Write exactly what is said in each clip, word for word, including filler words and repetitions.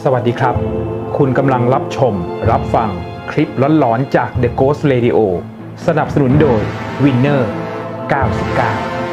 สวัสดีครับคุณกำลังรับชมรับฟังคลิปหลอนๆจาก The Ghost Radio สนับสนุนโดย Winner เก้าสิบเก้า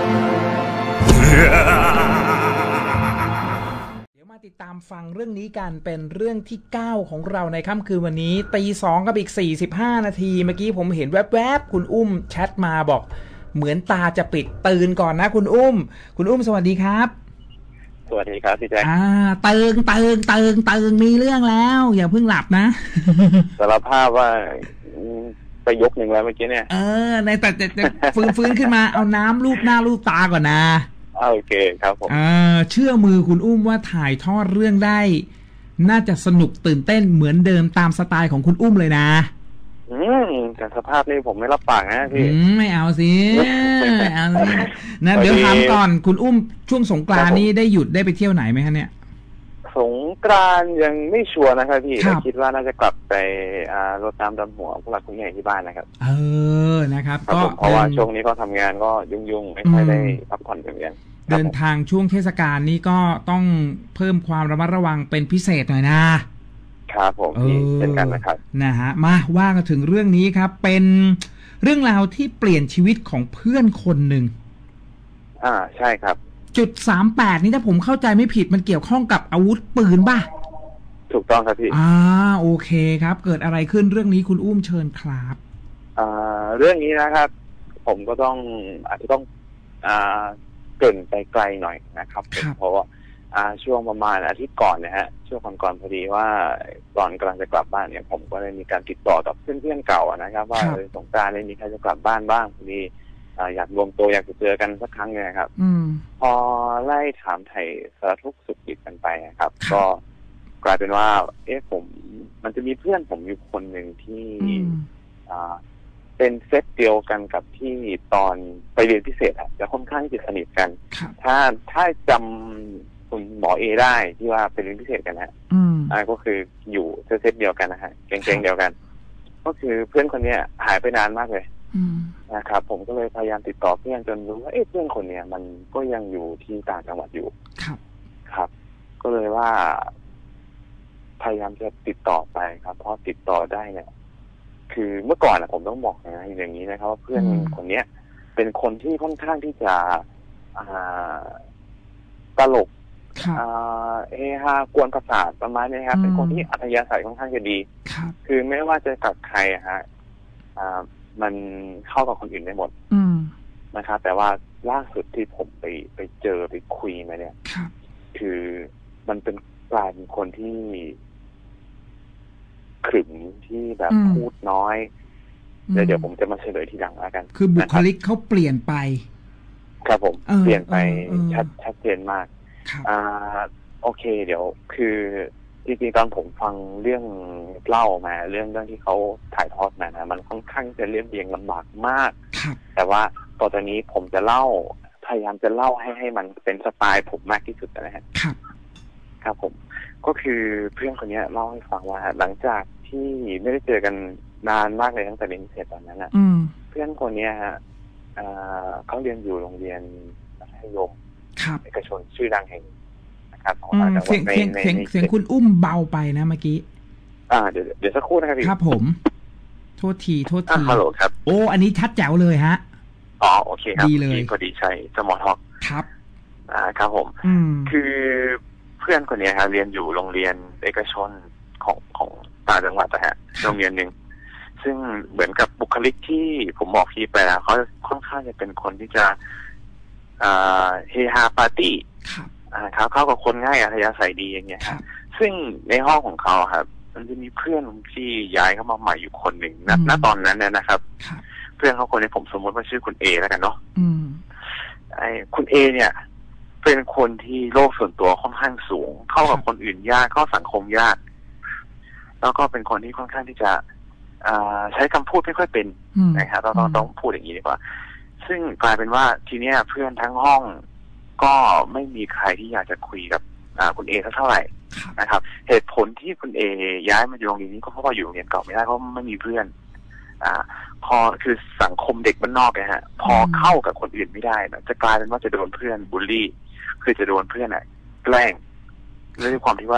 เดี๋ยวมาติดตามฟังเรื่องนี้กันเป็นเรื่องที่เก้าของเราในค่ำคืนวันนี้ตีสองกับอีกสี่สิบห้านาทีเมื่อกี้ผมเห็นแวบๆคุณอุ้มแชทมาบอกเหมือนตาจะปิดตื่นก่อนนะคุณอุ้มคุณอุ้มสวัสดีครับสวัสดีครับพี่แจ็คอ่าเติงเติงเติงเติงมีเรื่องแล้วอย่าเพิ่งหลับนะสารภาพว่าไปยกหนึ่งแล้วเมื่อกี้เนี่ยเออในแต่จะฟื้นฟื้นขึ้นมาเอาน้ำลูบหน้าลูบตาก่อนนะโอเคครับผมอ่าเชื่อมือคุณอุ้มว่าถ่ายทอดเรื่องได้น่าจะสนุกตื่นเต้นเหมือนเดิมตามสไตล์ของคุณอุ้มเลยนะอืมแต่สภาพนี่ผมไม่รับปากนะพี่ไม่เอาสิไม่เอาสินะเดี๋ยวถามก่อนคุณอุ้มช่วงสงกรานต์นี้ได้หยุดได้ไปเที่ยวไหนไหมคะเนี่ยสงกรานต์ยังไม่ชัวร์นะครับพี่แต่คิดว่าน่าจะกลับไปอ่ารดน้ำดำหัวพวกเราคุณใหญ่ที่บ้านนะครับเออนะครับก็เพราะว่าช่วงนี้ก็ทำงานก็ยุ่งๆไม่ค่อยได้พักผ่อนกันเดินทางช่วงเทศกาลนี้ก็ต้องเพิ่มความระมัดระวังเป็นพิเศษหน่อยนะครับผมเป็นกันนะครับนะฮะมาว่ากันถึงเรื่องนี้ครับเป็นเรื่องราวที่เปลี่ยนชีวิตของเพื่อนคนหนึ่งอ่าใช่ครับจุดสามแปดนี่ถ้าผมเข้าใจไม่ผิดมันเกี่ยวข้องกับอาวุธปืนป่ะถูกต้องครับพี่อ่าโอเคครับเกิดอะไรขึ้นเรื่องนี้คุณอุ้มเชิญครับอ่าเรื่องนี้นะครับผมก็ต้องอาจจะต้องอ่าเกริ่นไปไกลหน่อยนะครับเพราะว่าอ่าช่วงประมาณอาทิตย์ก่อนนะฮะช่วงก่อนๆพอดีว่าก่อนกำลังจะกลับบ้านเนี่ยผมก็ได้มีการติดต่อกับเพื่อนๆเก่านะครับว่าสงกรานต์นี้มีใครจะกลับบ้านบ้างพอดีอ่าอยากรวมตัวอยากจะเจอกันสักครั้งเนี่ยครับพอไล่ถามไถ่สารทุกข์สุขดิบกันไปครับก็กลายเป็นว่าเอ๊ะผมมันจะมีเพื่อนผมอยู่คนหนึ่งที่อ่าเป็นเซตเดียวกันกับที่ตอนไปเรียนพิเศษอะจะค่อนข้างจะสนิทกันถ้าถ้าจำคุณหมอเอได้ที่ว่าเป็นเรียนพิเศษกันฮะอ่าก็คืออยู่เซตเดียวกันนะฮะเก่งๆเดียวกันก็คือเพื่อนคนนี้หายไปนานมากเลยนะครับผมก็เลยพยายามติดต่อเพื่อนจนรู้ว่าเอ๊ะเพื่อนคนเนี้ยมันก็ยังอยู่ที่ต่างจังหวัดอยู่ครับครับก็เลยว่าพยายามจะติดต่อไปครับเพราะติดต่อได้เนี่ยคือเมื่อก่อนนะผมต้องบอกนะอย่างนี้นะครับว่าเพื่อนคนเนี้ยเป็นคนที่ค่อนข้างที่จะอ่าตลกอ่าเฮฮากวนประสาทประมาณนี้ครับเป็นคนที่อัธยาศัยค่อนข้างจะดีคือไม่ว่าจะกับใครอะฮะอ่ามันเข้ากับคนอื่นได้หมดนะครับแต่ว่าล่าสุดที่ผมไปไปเจอไปคุยมาเนี่ยคือมันเป็นกลายเป็นคนที่ขรึมที่แบบพูดน้อยเดี๋ยวเดี๋ยวผมจะมาเฉลยทีหลังแล้วกันคือบุคลิกเขาเปลี่ยนไปครับผมเปลี่ยนไปชัดชัดเจนมากอ่าโอเคเดี๋ยวคือจริงๆตอนผมฟังเรื่องเล่ามาเรื่องเรื่องที่เขาถ่ายทอดมานะมันค่อนข้างจะเรียบเรียงลำบากมากแต่ว่าตอนนี้ผมจะเล่าพยายามจะเล่าให้ให้มันเป็นสไตล์ผมมากที่สุดนะฮะครับครับผมก็คือเพื่อนคนนี้เล่าให้ฟังว่าหลังจากที่ไม่ได้เจอกันนานมากเลยตั้งแต่เรียนพิเศษตอนนั้นอ่ะเพื่อนคนนี้ฮะเขาเรียนอยู่โรงเรียนมัธยมเอกชนชื่อดังแห่งนะครับเสียงเสียงเสียงเสียงคุณอุ้มเบาไปนะเมื่อกี้อ่าเดี๋ยวเดี๋ยวสักครู่นะครับพี่ครับผมโทษทีโทษทีฮัลโหลครับโอ้อันนี้ชัดแจ๋วเลยฮะอ๋อโอเคครับดีเลยพอดีใช่สมอลท็อกครับอ่าครับผมคือเพื่อนคนนี้ครับเรียนอยู่โรงเรียนเอกชนของของต่างจังหวัดนะฮะโรงเรียนหนึ่งซึ่งเหมือนกับบุคลิกที่ผมบอกพี่ไปแล้วเขาค่อนข้างจะเป็นคนที่จะอ่าเฮฮาปาร์ตี้อ่าเขาเข้ากับคนง่ายอัธยาศัยดีอย่างเงี้ยครับซึ่งในห้องของเขาครับมันจะมีเพื่อนที่ย้ายเข้ามาใหม่อยู่คนหนึ่งณณตอนนั้นเนี่ยนะครับเพื่อนเขาคนนี้ผมสมมติว่าชื่อคุณเอแล้วกันเนาะไอ้คุณเอเนี่ยเป็นคนที่โลกส่วนตัวค่อนข้างสูงเข้ากับคนอื่นยากเข้าสังคมยากแล้วก็เป็นคนที่ค่อนข้างที่จะใช้คำพูดไม่ค่อยเป็นนะครับต้องต้องพูดอย่างนี้ดีกว่าซึ่งกลายเป็นว่าทีเนี้ยเพื่อนทั้งห้องก็ไม่มีใครที่อยากจะคุยกับคุณเอเท่าไหร่นะครับเหตุผลที่คุณเอย้ายมาอยู่โรงเรียนนี้ก็เพราะว่าอยู่โรงเรียนเก่าไม่ได้เพราะไม่มีเพื่อนอ่าพอคือสังคมเด็กบ้านนอกนะฮะพอเข้ากับคนอื่นไม่ได้นะจะกลายเป็นว่าจะโดนเพื่อนบูลลี่คือจะโดนเพื่อนอ่ะแกล้งด้วยความที่ว่า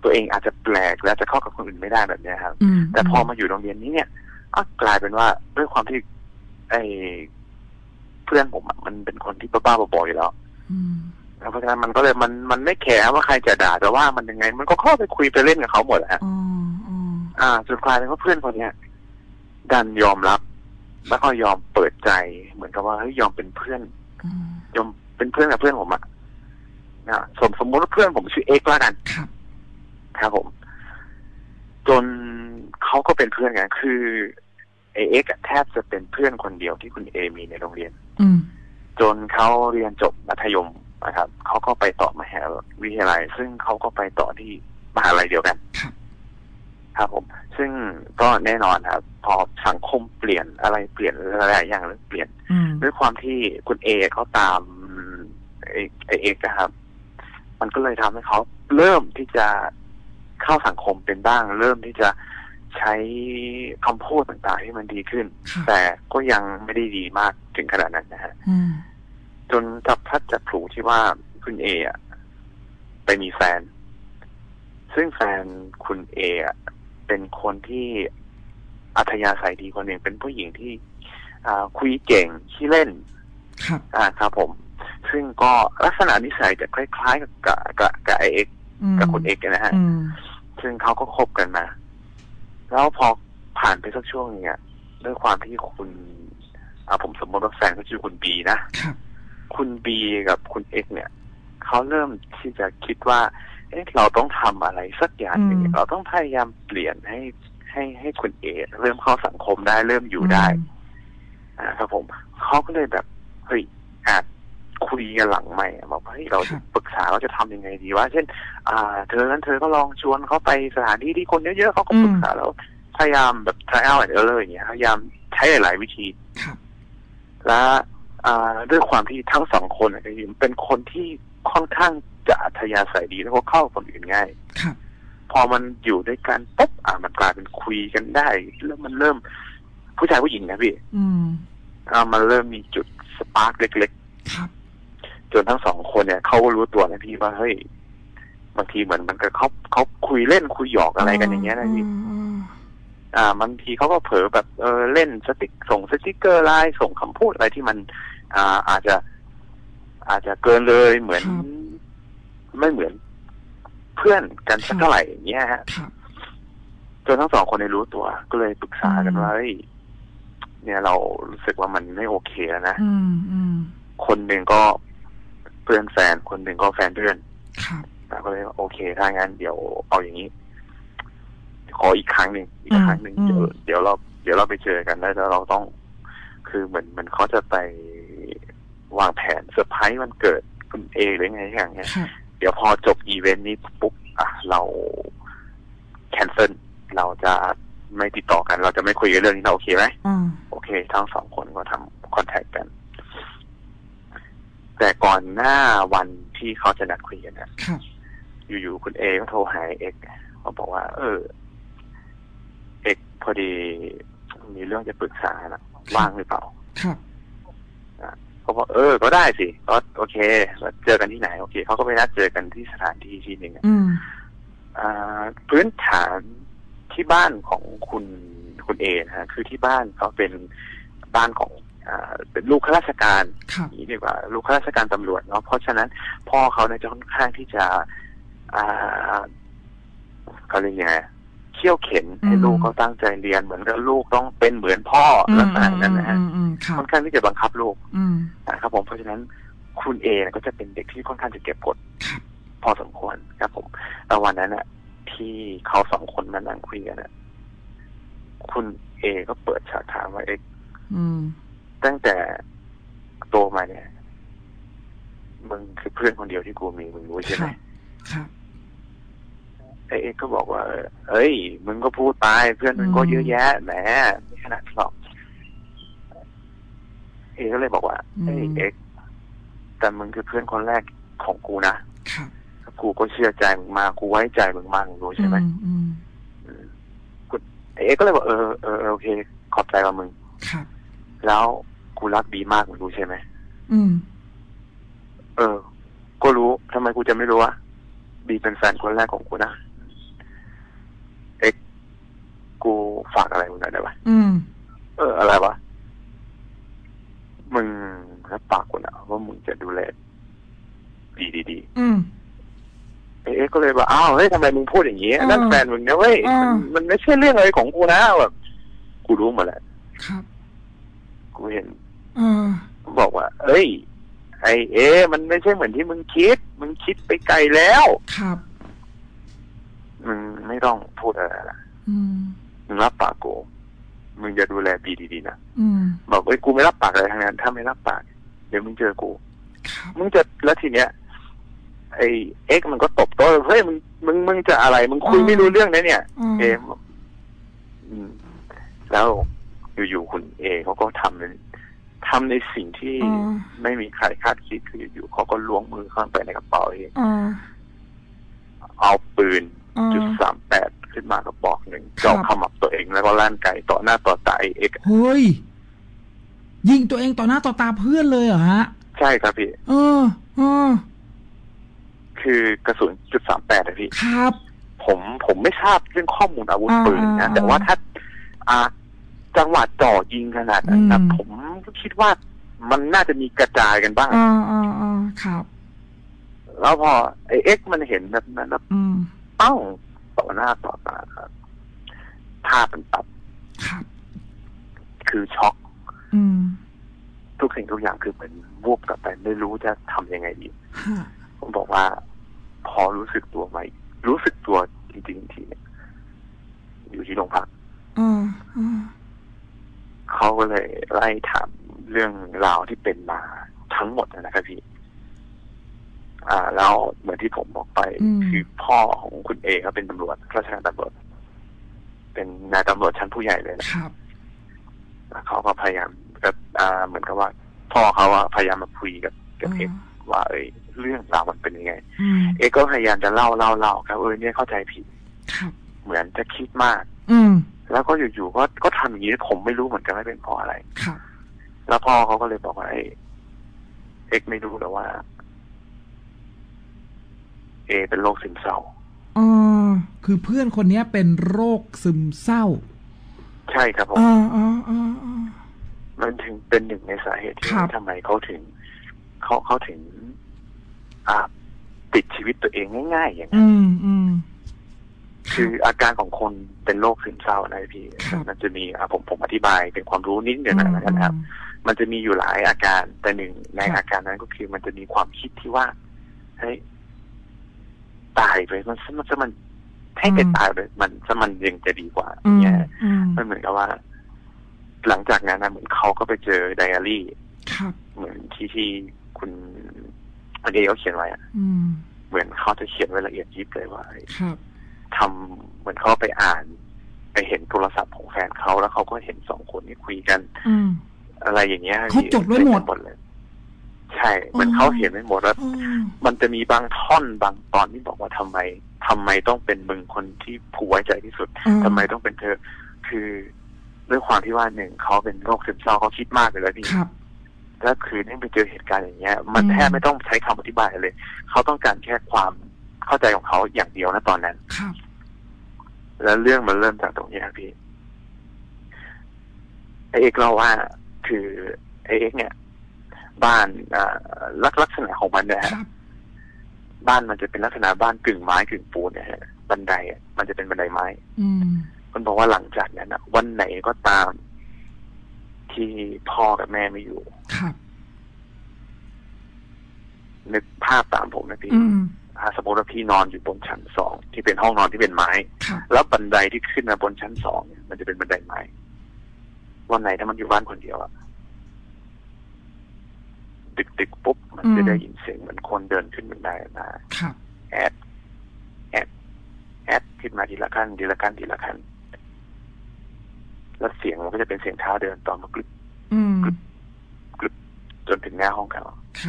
ตัวเองอาจจะแปลกและจะเข้ากับคนอื่นไม่ได้แบบนี้ครับแต่พอมาอยู่โรงเรียนนี้เนี่ยก็กลายเป็นว่าด้วยความที่ไอ้เพื่อนผมมันเป็นคนที่บ้าๆบอๆอยู่แล้วเพราะฉะนั้นมันก็เลยมันมันไม่แคร์ว่าใครจะด่าแต่ว่ามันยังไงมันก็เข้าไปคุยไปเล่นกับเขาหมดฮะอ่าจนกลายเป็นว่าเพื่อนคนเนี้ยดันยอมรับแล้วก็ยอมเปิดใจเหมือนกับว่าเฮ้ยยอมเป็นเพื่อนยอมเป็นเพื่อนกับเพื่อนผมอะนะสมสมมติว่าเพื่อนผมชื่อเอ็กซ์แล้วกันครับผมจนเขาก็เป็นเพื่อนกันคือเอ็กซ์แทบจะเป็นเพื่อนคนเดียวที่คุณเอมีในโรงเรียนจนเขาเรียนจบมัธยมนะครับเขาก็ไปต่อมหาวิทยาลัยซึ่งเขาก็ไปต่อที่มหาลัยเดียวกันครับผมซึ่งก็แน่นอนครับพอสังคมเปลี่ยนอะไรเปลี่ยนอะไรอย่างเรื่องเปลี่ยนด้วยความที่คุณเอเขาตามไอเอ็กซ์ครับมันก็เลยทำให้เขาเริ่มที่จะเข้าสังคมเป็นบ้างเริ่มที่จะใช้คำพูดต่างๆให้มันดีขึ้นแต่ก็ยังไม่ได้ดีมากถึงขนาดนั้นนะฮะจนจับพัดจับผูที่ว่าคุณเออะไปมีแฟนซึ่งแฟนคุณเออะเป็นคนที่อัธยาศัยดีคนหนึ่งเป็นผู้หญิงที่คุยเก่งขี้เล่นครับอ่าครับผมซึ่งก็ลักษณะนิสัยจะคล้ายๆกับกับกับไอเอ็กกับคุณเอ็กนะฮะซึ่งเขาก็คบกันมาแล้วพอผ่านไปสักช่วงนึงอ่ะด้วยความที่คุณอ่าผมสมมติว่าแฟนเขาชื่อคุณบีนะคุณบีกับคุณเอ็กเนี่ยเขาเริ่มที่จะคิดว่าเอ๊ะเราต้องทำอะไรสักอย่างหนึ่งเราต้องพยายามเปลี่ยนให้ให้ให้คุณเอเริ่มเข้าสังคมได้เริ่มอยู่ได้อ่าครับผมเขาก็เลยแบบเฮ้ยอาจคุยกันหลังใหม่บอกว่าเฮ้ยเราจะปรึกษาเราจะทำยังไงดีว่าเช่นอ่าเธอนั้นเธอก็ลองชวนเขาไปสถานที่ที่คนเยอะๆเขาก็ปรึกษาแล้วพยายามแบบ trial and error อย่างเงี้ยพยายามใช้หลายวิธีและอ่าด้วยความที่ทั้งสองคนเป็นคนที่ค่อนข้างจะอัธยาศัยดีแล้วก็เข้าคนอื่นง่ายพอมันอยู่ด้วยกันปุ๊บอ่ามันกลายเป็นคุยกันได้แล้วมันเริ่มผู้ชายผู้หญิงนะพี่อ่ามันเริ่มมีจุดสปาร์กเล็กๆจนทั้งสองคนเนี่ยเขาก็รู้ตัวนะพี่ว่าเฮ้ยบางทีเหมือนมันก็เขาเขาคุยเล่นคุยหยอกอะไรกันอย่างเงี้ยนะพี่อ่าบางทีเขาก็เผลอแบบเออเล่นสติ๊กส่งสติ๊กเกอร์ไลน์ส่งคำพูดอะไรที่มันอ่าอาจจะอาจจะเกินเลยเหมือนไม่เหมือนเพื่อนกันสักเท่าไหร่อย่างเงี้ยฮะจนทั้งสองคนได้รู้ตัวก็เลยปรึกษากันว่าเนี่ยเรารู้สึกว่ามันไม่โอเคแล้วนะคนหนึ่งก็เพื่อนแฟนคนหนึ่งก็แฟนเพื่อนแต่ก็เลยโอเคถ้างั้นเดี๋ยวเอาอย่างนี้ขออีกครั้งหนึ่งอีกครั้งหนึ่งเดี๋ยวเดี๋ยวเราเดี๋ยวเราไปเจอกันแล้วเราต้องคือเหมือนเหมือนเขาจะไปวางแผนเซอร์ไพรส์วันเกิดคุณเอหรือไงอย่างเงี้ยเดี๋ยวพอจบอีเวนต์นี้ปุ๊บอ่ะเราแคนเซิลเราจะไม่ติดต่อกันเราจะไม่คุยกันเรื่องนี้เราโอเคไหมโอเคทั้งสองคนก็ทำคอนแทคกันแต่ก่อนหน้าวันที่เขาจะนัดคุยกันนะอยู่ๆคุณเอก็โทรหาเอ็กเขาบอกว่าเออเอ็กพอดีมีเรื่องจะปรึกษานะว่างหรือเปล่าเขาบอกเออก็ได้สิก็โอเคเจอกันที่ไหนโอเคเขาก็ไปนัดเจอกันที่สถานที่ที่หนึ่งอ่าพื้นฐานที่บ้านของคุณคุณเอนะฮะคือที่บ้านเขาเป็นบ้านของอ่าเป็นลูกข้าราชการนี่ดีกว่าลูกข้าราชการตำรวจเนาะเพราะฉะนั้นพ่อเขาเนี่ยจะค่อนข้างที่จะอ่าเขาเรียกยังไงเขี่ยวเข็นให้ลูกเขาตั้งใจเรียนเหมือนกับลูกต้องเป็นเหมือนพ่อลักษณะนั้นนะฮะค่อนข้างที่จะบังคับลูกนะครับผมเพราะฉะนั้นคุณเอก็จะเป็นเด็กที่ค่อนข้างจะเก็บกดพอสมควรครับผมแล้ววันนั้นน่ะที่เขาสองคนมานั่งคุยกันน่ะคุณเอก็เปิดฉากถามว่าเอ็กตั้งแต่โตมาเนี่ยมึงคือเพื่อนคนเดียวที่กูมีมึงรู้ใช่ไหมไอเอ็กก็บอกว่าเฮ้ยมึงก็พูดไปเพื่อนมึงก็เยอะแยะแหมไม่ขนาดหรอกเอก็เลยบอกว่าเฮ้ยเอ็กแต่มึงคือเพื่อนคนแรกของกูนะกูก็เชื่อใจมึงมากกูไว้ใจมึงมากมึงรู้ใช่ไหมเอก็เลยบอกเออเออโอเคขอบใจกับมึงแล้วกูรักบีมากมึงรู้ใช่ไหมเออก็รู้ทำไมกูจะไม่รู้วะบีเป็นแฟนคนแรกของกูนะกูฝากอะไรมึงหน่อยได้ปะอืมเอออะไรวะมึงรับปากกูนะว่ามึงจะดูแลดีดีดีอืมเอ๊ะก็เลยว่าอ้าวเฮ้ยทำไมมึงพูดอย่างนี้นั่นแฟนมึงนะเว้ยมันมันไม่ใช่เรื่องอะไรของกูนะแบบกูรู้หมดแล้วครับกูเห็นอ่าบอกว่าเอ้ยไอเอ๊มันไม่ใช่เหมือนที่มึงคิดมึงคิดไปไกลแล้วครับมึงไม่ต้องพูดอะไรละมึงรับปากกูมึงจะดูแลบีดีๆนะบอกเอ้ยกูไม่รับปากอะไรทั้งนั้นถ้าไม่รับปากเดี๋ยวมึงเจอกูมึงจะแล้วทีเนี้ยไอเอ็กมันก็ตบโต๊ะเฮ้ยมึงมึงมึงจะอะไรมึงคุยไม่รู้เรื่องนะเนี่ยเอแล้วอยู่ๆคุณเอเขาก็ทำในทำในสิ่งที่ไม่มีใครคาดคิดคืออยู่ๆเขาก็ล้วงมือเข้าไปในกระเป๋าเองเอาปืนจุดสามแปดขึ้นมากระบอกหนึ่งจ่อขมับตัวเองแล้วก็ลั่นไกต่อหน้าต่อตาเอ็กเฮ้ยยิงตัวเองต่อหน้าต่อตาเพื่อนเลยเหรอฮะใช่ครับพี่เออเออคือกระสุนจุดสามแปดนะพี่ครับผมผมไม่ทราบเรื่องข้อมูลอาวุธปืนนะแต่ว่าถ้าอ่าจังหวะจ่อยิงขนาดนั้นนะผมคิดว่ามันน่าจะมีกระจายกันบ้างอ่าอ่าอ่าครับแล้วพอไอเอ็กมันเห็นแบบนั้นแล้วปั้งต่อหน้าต่อตาครับภาพมันตัดครับคือช็อกอืมทุกสิ่งทุกอย่างคือเหมือนวูบกลับไปไม่รู้จะทำยังไงดีผมบอกว่าพอรู้สึกตัวไหมรู้สึกตัวจริงๆทีเนี่ยอยู่ที่โรงพักเขาก็เลยไล่ถามเรื่องราวที่เป็นมาทั้งหมดนะครับพี่อ่าแล้วเหมือนที่ผมบอกไปคือพ่อของคุณเอเขาเป็นตำรวจราชการตำรวจเป็นนายตำรวจชั้นผู้ใหญ่เลยนะครับเขาก็พยายามกับอ่าเหมือนกับว่าพ่อเขาอะพยายามมาคุยกับกับเอกว่าเอ้ยเรื่องราวมันเป็นยังไงเอกก็พยายามจะเล่าเล่าเล่าครับเออเนี่ยเข้าใจผิดเหมือนจะคิดมากอืมแล้วก็อยู่ๆก็ก็ทำอย่างนี้ผมไม่รู้เหมือนกันว่าเป็นเพราะอะไรครับแล้วพ่อเขาก็เลยบอกว่าเอกไม่รู้หรอกว่าเอเป็นโรคซึมเศร้าอ๋อคือเพื่อนคนนี้เป็นโรคซึมเศร้าใช่ครับผมอ๋ออ๋ออ๋อมันถึงเป็นหนึ่งในสาเหตุที่ทำไมเขาถึงเขาเขาถึงอ่าติดชีวิตตัวเองง่ายๆอย่างนั้นอืมอืมคืออาการของคนเป็นโรคซึมเศร้านะพี่มันจะมีอ่าผมผมอธิบายเป็นความรู้นิดเดียวนะครับมันจะมีอยู่หลายอาการแต่หนึ่งในอาการนั้นก็คือมันจะมีความคิดที่ว่าเฮ้ยตายไปมันมันจะมันให้เป็นตายไปมันจะมันยังจะดีกว่าเนี่ยมันเหมือนกับว่าหลังจากนั้นนะเหมือนเขาก็ไปเจอไดอารี่เหมือนที่ที่คุณอันนี้เขาเขียนไว้อ่ะเหมือนเขาจะเขียนไว้ละเอียดยิบเลยว่าทำเหมือนเขาไปอ่านไปเห็นโทรศัพท์ของแฟนเขาแล้วเขาก็เห็นสองคนนี้คุยกันอะไรอย่างเงี้ยเขาจดไว้หมดเลยใช่เหมือนเขาเห็นไว้หมดแล้วมันจะมีบางท่อนบางตอนที่บอกว่าทำไมทำไมต้องเป็นมึงคนที่ผูกไว้ใจที่สุดทำไมต้องเป็นเธอคือด้วยความที่ว่าหนึ่งเขาเป็นโรคซึมเศร้าเขาคิดมากเลยแล้วพี่แล้วคือนี่ไปเจอเหตุการณ์อย่างเงี้ยมันแทบไม่ต้องใช้คำอธิบายเลยเขาต้องการแค่ความเข้าใจของเขาอย่างเดียวนะตอนนั้นแล้วเรื่องมันเริ่มจากตรงนี้ครับพี่ไอเอกเราว่าคือไอเอกเนี่ยบ้านลักลักษณะของมันเนี่ยฮะบ้านมันจะเป็นลักษณะบ้านกึ่งไม้กึ่งปูนเนี่ยฮะบันไดมันจะเป็นบันไดไม้มันบอกว่าหลังจากนั้นวันไหนก็ตามที่พ่อกับแม่ไม่อยู่นึกภาพตามผมนะพี่ถ้าสมมติว่าพี่นอนอยู่บนชั้นสองที่เป็นห้องนอนที่เป็นไม้แล้วบันไดที่ขึ้นมาบนชั้นสองเนี่ยมันจะเป็นบันไดไม้วันไหนถ้ามันอยู่บ้านคนเดียวอะดึกๆปุ๊บมันจะได้ยินเสียงเหมือนคนเดินขึ้นบันไดมาแอดแอดแอดขึ้นมาทีละขั้นทีละขั้นทีละขั้นแล้วเสียงมันก็จะเป็นเสียงเท้าเดินต่อมากรึบกรึบกรึบจนถึงหน้าห้องเขา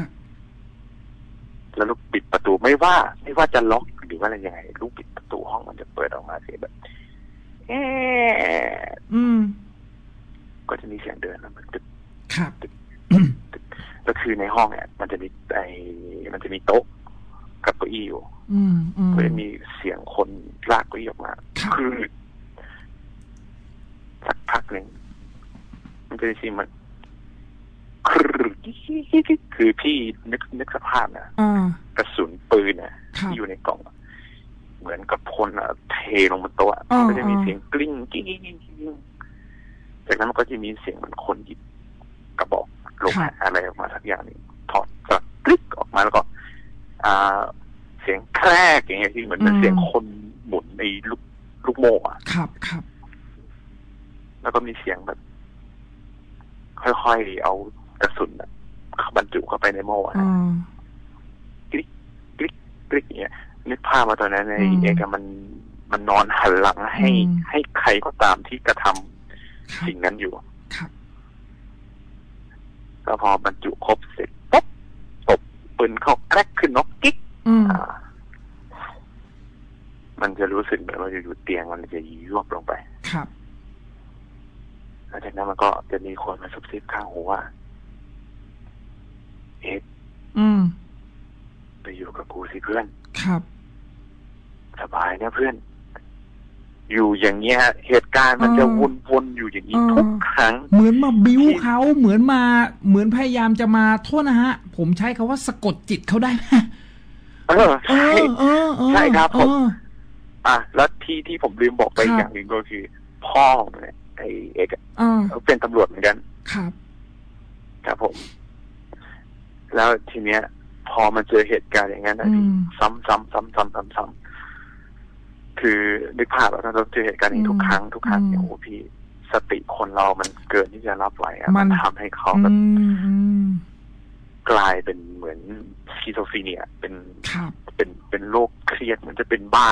แล้วลูกปิดประตูไม่ว่าไม่ว่าจะล็อกหรือว่าอะไรยังไงลูกปิดประตูห้องมันจะเปิดออกมาเสียงแบบเอ๊ะก็จะมีเสียงเดินแล้วมันตึกตึกตึกก็คือในห้องเนี่ยมันจะมีไอมันจะมีโต๊ะกับเก้าอี้อยู่ก็จะมีเสียงคนลากเก้าอี้ออกมาคือหนึ่งมันจะสิมันคือพี่นึกนึกสภาพนะกระสุนปืนนะที่อยู่ในกล่องเหมือนกับคนอะเทลงบนโต๊ะก็จะมีเสียงกลิ้งกิ้งกิ้งกิ้งจากนั้นมันก็จะมีเสียงเหมือนคนหยิบกระบอกลงอะไรออกมาสักอย่างหนึ่งถอดจากกลิ้งออกมาแล้วก็อ่าเสียงแครกอย่างเงี้ยที่เหมือนเป็นเสียงคนหมุนในลูกลูกโม่อะครับครับแล้วก็มีเสียงแบบค่อยๆเอากระสุนอะบรรจุเข้าไปในโม่อะกริ๊กกริ๊กกริ๊กอย่างเงี้ยนึกภาพมาตอนนั้นในเอกมันมันนอนหันหลังให้ให้ใครก็ตามที่กระทำสิ่งนั้นอยู่แล้วพอบรรจุครบเสร็จปุ๊บตบปืนเข้าแกรกขึ้นนกกิ๊กมันจะรู้สึกเหมือนว่าอยู่เตียงมันจะยวบลงไปครับหลังจากนั้นมันก็จะมีคนมาซุบซิบข้างหูว่าเอ็ดไปอยู่กับกูสิเพื่อนครับสบายนะเพื่อนอยู่อย่างเงี้ยเหตุการณ์มันจะวนๆอยู่อย่างนี้ทุกครั้งเหมือนมาบิ้วเขาเหมือนมาเหมือนพยายามจะมาโทษนะฮะผมใช้คำว่าสะกดจิตเขาได้ไหมเออใช่ใช่ครับผมอ่ะแล้วที่ที่ผมลืมบอกไปอย่างหนึ่งก็คือพ่อเนี่ยไอ้เอกเขาเป็นตำรวจเหมือนกันครับครับผมแล้วทีเนี้ยพอมันเจอเหตุการณ์อย่างนั้นนะพี่ซ้ำซ้ำซ้ำซ้ำซ้ำซ้ำคือนึกภาพว่าเราเจอเหตุการณ์นี้ทุกครั้งทุกครั้งเนี่ยโอ้พี่สติคนเรามันเกินที่จะรับไหวอ่ะมันทำให้เขาแบบกลายเป็นเหมือนซิโซฟีเนียเป็นเป็นเป็นโรคเครียดเหมือนจะเป็นบ้า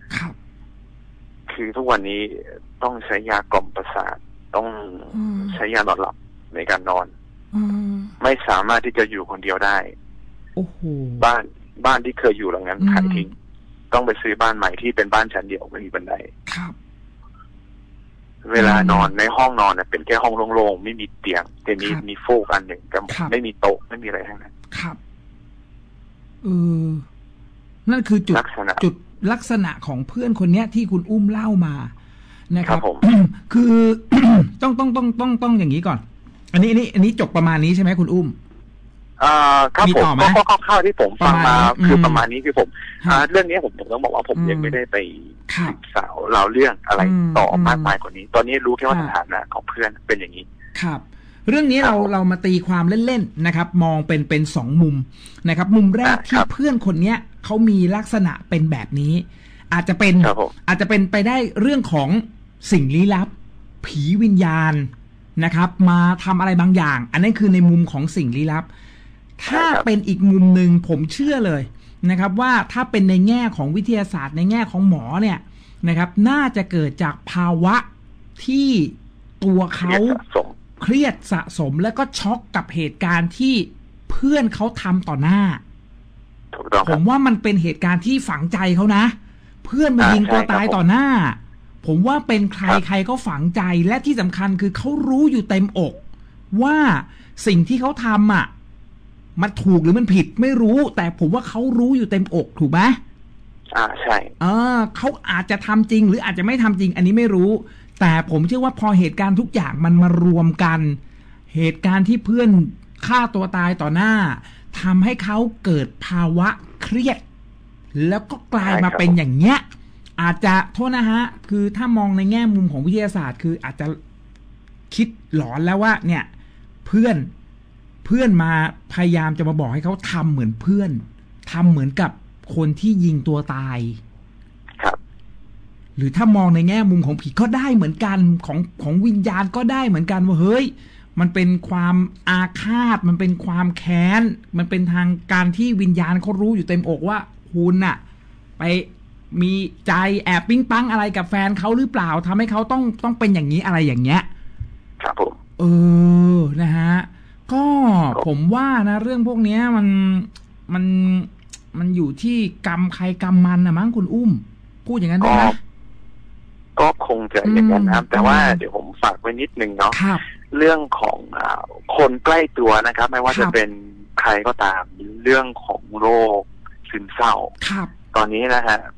คือทุกวันนี้ต้องใช้ยากล่อมประสาทต้องใช้ยานอนหลับในการนอนไม่สามารถที่จะอยู่คนเดียวได้บ้านบ้านที่เคยอยู่หลังนั้นขายทิ้งต้องไปซื้อบ้านใหม่ที่เป็นบ้านชั้นเดียวไม่มีบันไดครับเวลานอนในห้องนอนเนี่ยเป็นแค่ห้องโล่งๆไม่มีเตียงแต่มีมีโฟกอันหนึ่งแต่ไม่มีโต๊ะไม่มีอะไรทั้งนั้นครับเออนั่นคือจุดจุดลักษณะของเพื่อนคนเนี้ยที่คุณอุ้มเล่ามานะครับคือต้องต้องต้องต้องต้องอย่างนี้ก่อนอันนี้อันนี้อันนี้จบประมาณนี้ใช่ไหมคุณอุ้มอ่าครับผมก็เข้าที่ผมฟังมาคือประมาณนี้คือผมเรื่องนี้ผมผมต้องบอกว่าผมยังไม่ได้ไปศึกษาเราเรื่องอะไรต่อมากมายกว่านี้ตอนนี้รู้แค่ว่าสถานะของเพื่อนเป็นอย่างนี้ครับเรื่องนี้เราเรามาตีความเล่นๆนะครับมองเป็นเป็นสองมุมนะครับมุมแรกที่เพื่อนคนเนี้ยเขามีลักษณะเป็นแบบนี้อาจจะเป็นอาจจะเป็นไปได้เรื่องของสิ่งลี้ลับผีวิญญาณนะครับมาทำอะไรบางอย่างอันนั้นคือในมุมของสิ่งลี้ลับถ้าเป็นอีกมุมหนึ่งผมเชื่อเลยนะครับว่าถ้าเป็นในแง่ของวิทยาศาสตร์ในแง่ของหมอเนี่ยนะครับน่าจะเกิดจากภาวะที่ตัวเขาเครียดสะสมแล้วก็ช็อกกับเหตุการณ์ที่เพื่อนเขาทำต่อหน้าผมว่ามันเป็นเหตุการณ์ที่ฝังใจเขานะเพื่อนมายิงตัวตายต่อหน้าผมว่าเป็นใครใครก็ฝังใจและที่สำคัญคือเขารู้อยู่เต็มอกว่าสิ่งที่เขาทำอ่ะมันถูกหรือมันผิดไม่รู้แต่ผมว่าเขารู้อยู่เต็มอกถูกไหมอ่าใช่เออเขาอาจจะทำจริงหรืออาจจะไม่ทำจริงอันนี้ไม่รู้แต่ผมเชื่อว่าพอเหตุการณ์ทุกอย่างมันมารวมกันเหตุการณ์ที่เพื่อนฆ่าตัวตายต่อหน้าทำให้เขาเกิดภาวะเครียดแล้วก็กลายมาเป็นอย่างเงี้ยอาจจะโทษนะฮะคือถ้ามองในแง่มุมของวิทยาศาสตร์คืออาจจะคิดหลอนแล้วว่าเนี่ยเพื่อนเพื่อนมาพยายามจะมาบอกให้เขาทำเหมือนเพื่อนทำเหมือนกับคนที่ยิงตัวตายครับหรือถ้ามองในแง่มุมของผีก็ได้เหมือนกันของของวิญญาณก็ได้เหมือนกันว่าเฮ้ยมันเป็นความอาฆาตมันเป็นความแค้นมันเป็นทางการที่วิญญาณเขารู้อยู่เต็มอกว่าคุณน่ะไปมีใจแอบปิ๊งปังอะไรกับแฟนเขาหรือเปล่าทำให้เขาต้องต้องเป็นอย่างนี้อะไรอย่างเงี้ยครับผมเออนะฮะก็ผมว่านะเรื่องพวกนี้มันมันมันอยู่ที่กรรมใครกรรมมันนะมั้งคุณอุ้มพูดอย่างนั้นได้ไหมก็คงจะอย่างนั้นนะครับแต่ว่าเดี๋ยวผมฝากไว้นิดนึงเนาะเรื่องของคนใกล้ตัวนะครับไม่ว่าจะเป็นใครก็ตามเรื่องของโรคซึมเศร้าตอนนี้นะฮะ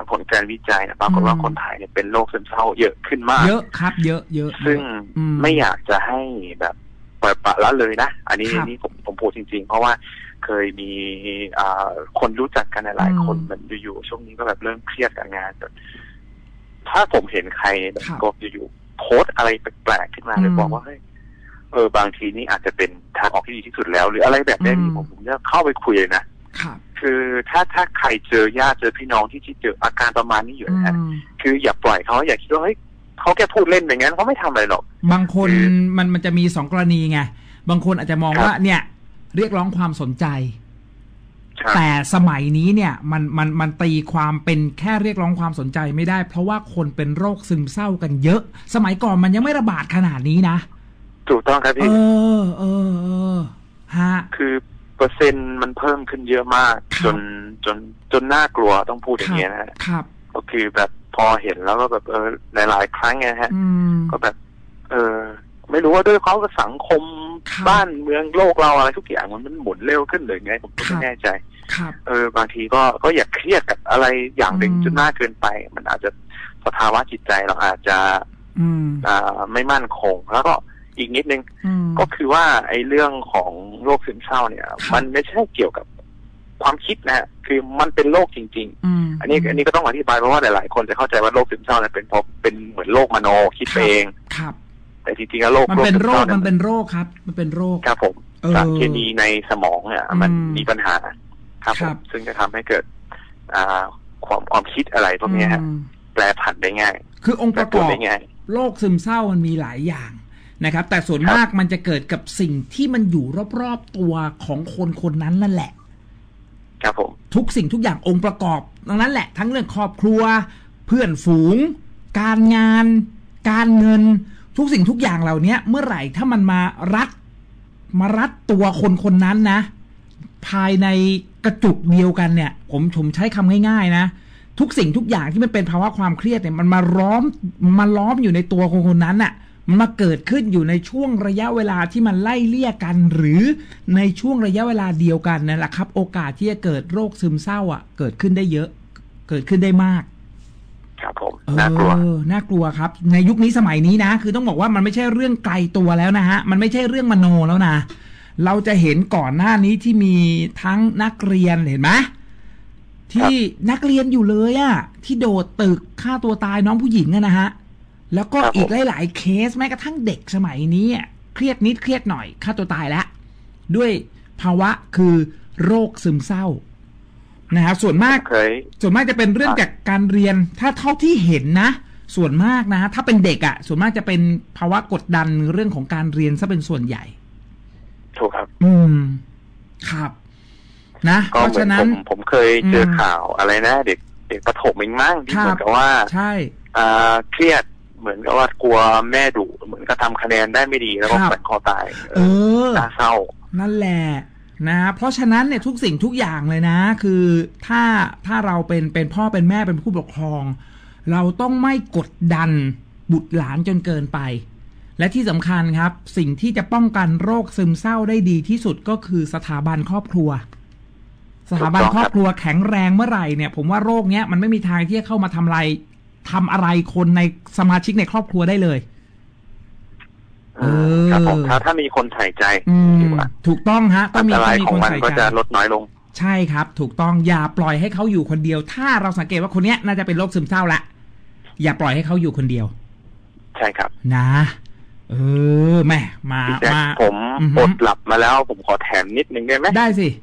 ผลการวิจัยนะปรากฏว่าคนไทยเนี่ยเป็นโรคซึมเศร้าเยอะขึ้นมากเยอะครับเยอะเยอะซึ่งไม่อยากจะให้แบบปล่อยปละละเลยนะอันนี้นี่ผมผมพูดจริงๆเพราะว่าเคยมีอ่าคนรู้จักกันหลายคนมันอยู่ๆช่วงนี้ก็แบบเริ่มเครียดกับงานแบบถ้าผมเห็นใครแบบก็อยู่ๆโพสอะไรแปลกๆขึ้นมาเลยบอกว่าเฮ้ยเออบางทีนี่อาจจะเป็นทางออกที่ดีที่สุดแล้วหรืออะไรแบบนี้ผมผมจะเข้าไปคุยเลยนะคือถ้าถ้าใครเจอญาติเจอพี่น้องที่ที่เจออาการประมาณนี้อยู่นะคืออย่าปล่อยเขาอย่าคิดว่าเฮ้ยเขาแค่พูดเล่นอย่างนั้นเขาไม่ทำอะไรหรอกบางคนมันมันจะมีสองกรณีไงบางคนอาจจะมองว่าเนี่ยเรียกร้องความสนใจแต่สมัยนี้เนี่ยมันมันมันตีความเป็นแค่เรียกร้องความสนใจไม่ได้เพราะว่าคนเป็นโรคซึมเศร้ากันเยอะสมัยก่อนมันยังไม่ระบาดขนาดนี้นะถูกต้องครับพี่เออเออเออฮะคือเปอร์เซ็นต์มันเพิ่มขึ้นเยอะมากจนจนจนน่ากลัวต้องพูดอย่างเงี้ยนะครับก็คือแบบพอเห็นแล้วก็แบบเออหลายๆครั้งไงฮะก็แบบเออไม่รู้ว่าด้วยเขากับสังคมบ้านเมืองโลกเราอะไรทุกอย่างมันมันหมุนเร็วขึ้นเลยไงผมไม่แน่ใจเออบางทีก็ก็อย่าเครียดกับอะไรอย่างหนึ่งจนมากเกินไปมันอาจจะสภาวะจิตใจเราอาจจะอ่าไม่มั่นคงแล้วก็อีกนิดนึงก็คือว่าไอ้เรื่องของโรคซึมเศร้าเนี่ยมันไม่ใช่เกี่ยวกับความคิดนะฮะคือมันเป็นโรคจริงๆอันนี้อันนี้ก็ต้องอธิบายเพราะว่าหลายๆคนจะเข้าใจว่าโรคซึมเศร้าเนี่ยเป็นเพราะเป็นเหมือนโรคมโนคิดเองแต่จริงๆแล้วโรคมันเป็นโรคมันเป็นโรคครับมันเป็นโรคครับผมสารเคมีในสมองเนี่ยมันมีปัญหาครับผมซึ่งจะทำให้เกิดอ่าความความคิดอะไรพวกนี้แปรผันได้ง่ายคือองค์ประกอบโรคซึมเศร้ามันมีหลายอย่างนะครับแต่ส่วนมากมันจะเกิดกับสิ่งที่มันอยู่รอบๆตัวของคนคนนั้นนั่นแหละครับผมทุกสิ่งทุกอย่างองค์ประกอบดังนั้นแหละทั้งเรื่องครอบครัวเพื่อนฝูงการงานการเงินทุกสิ่งทุกอย่างเหล่านี้เมื่อไหร่ถ้ามันมารัดมารัดตัวคนคนนั้นนะภายในกระจุกเดียวกันเนี่ยผมผมใช้คำง่ายๆนะทุกสิ่งทุกอย่างที่มันเป็นภาวะความเครียดเนี่ยมันมาล้อมมาล้อมอยู่ในตัวคนคนนั้นน่ะมันมาเกิดขึ้นอยู่ในช่วงระยะเวลาที่มันไล่เลี่ยกันหรือในช่วงระยะเวลาเดียวกันนั่นแหละครับโอกาสที่จะเกิดโรคซึมเศร้าอ่ะเกิดขึ้นได้เยอะเกิดขึ้นได้มากครับผมน่ากลัวน่ากลัวครับในยุคนี้สมัยนี้นะคือต้องบอกว่ามันไม่ใช่เรื่องไกลตัวแล้วนะฮะมันไม่ใช่เรื่องมโนแล้วนะเราจะเห็นก่อนหน้านี้ที่มีทั้งนักเรียนเห็นไหมที่นักเรียนอยู่เลยอ่ะที่โดดตึกฆ่าตัวตายน้องผู้หญิงอะนะฮะแล้วก็อีกหลายๆเคสแม้กระทั่งเด็กสมัยนี้เครียดนิดเครียดหน่อยฆ่าตัวตายแล้วด้วยภาวะคือโรคซึมเศร้านะครับส่วนมากส่วนมากจะเป็นเรื่องจากการเรียนถ้าเท่าที่เห็นนะส่วนมากนะถ้าเป็นเด็กอ่ะส่วนมากจะเป็นภาวะกดดันเรื่องของการเรียนซะเป็นส่วนใหญ่ถูกครับอืมครับนะเพราะฉะนั้นผมผมเคยเจอข่าวอะไรนะเด็กเด็กประถมเองมั้งที่เหมือนกับว่าใช่อ่าเครียดเหมือนกับว่ากลัวแม่ดุเหมือนกับทำคะแนนได้ไม่ดีแล้วก็ฝันคอตายเออน่าเศร้านั่นแหละนะเพราะฉะนั้นเนี่ยทุกสิ่งทุกอย่างเลยนะคือถ้าถ้าเราเป็นเป็นพ่อเป็นแม่เป็นผู้ปกครองเราต้องไม่กดดันบุตรหลานจนเกินไปและที่สำคัญครับสิ่งที่จะป้องกันโรคซึมเศร้าได้ดีที่สุดก็คือสถาบันครอบครัวสถาบันครอบครัวแข็งแรงเมื่อไหร่เนี่ยผมว่าโรคเนี้ยมันไม่มีทางที่จะเข้ามาทำลายทำอะไรคนในสมาชิกในครอบครัวได้เลยเออครับผมถ้าถ้ามีคนใส่ใจถูกต้องฮะต้องมีคนมีคนใส่ใจก็จะลดน้อยลงใช่ครับถูกต้องอย่าปล่อยให้เขาอยู่คนเดียวถ้าเราสังเกตว่าคนเนี้ยน่าจะเป็นโรคซึมเศร้าละอย่าปล่อยให้เขาอยู่คนเดียวใช่ครับนะเออแม่มามาผมอดหลับมาแล้วผมขอแถมนิดนึงได้ไหมได้สิ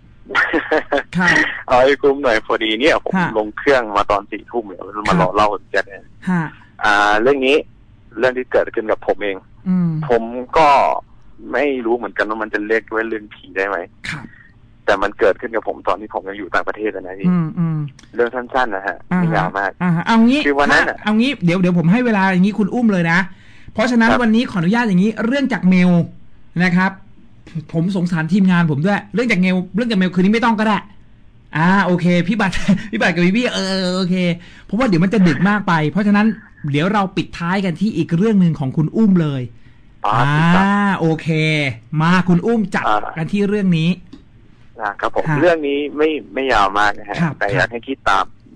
เอาให้คุ้มหน่อยพอดีเนี่ยผมลงเครื่องมาตอนสี่ทุ่มเนี่ยมารอเล่ากันเนี่ยอ่าเรื่องนี้เรื่องที่เกิดขึ้นกับผมเองผมก็ไม่รู้เหมือนกันว่ามันจะเรียกว่าเรื่องผีได้ไหมแต่มันเกิดขึ้นกับผมตอนที่ผมยังอยู่ต่างประเทศนะพี่เรื่องสั้นๆนะฮะไม่ยาวมากเอางี้คือวันนั้นเอางี้เดี๋ยวเดี๋ยวผมให้เวลาอย่างนี้คุณอุ้มเลยนะเพราะฉะนั้นวันนี้ขออนุญาตอย่างนี้เรื่องจากเมลนะครับผมสงสารทีมงานผมด้วยเรื่องจากเมลเรื่องจากเมลคืนนี้ไม่ต้องก็ได้อ่าโอเคพี่บัตรพี่บัตรกับพี่พี่เออโอเคเพราะว่าเดี๋ยวมันจะดึกมากไปเพราะฉะนั้นเดี๋ยวเราปิดท้ายกันที่อีกเรื่องนึงของคุณอุ้มเลยอ่าโอเคมาคุณอุ้มจัดกันที่เรื่องนี้นะครับผมเรื่องนี้ไม่ไม่ยาวมากนะฮะแต่อยากให้คิดตาม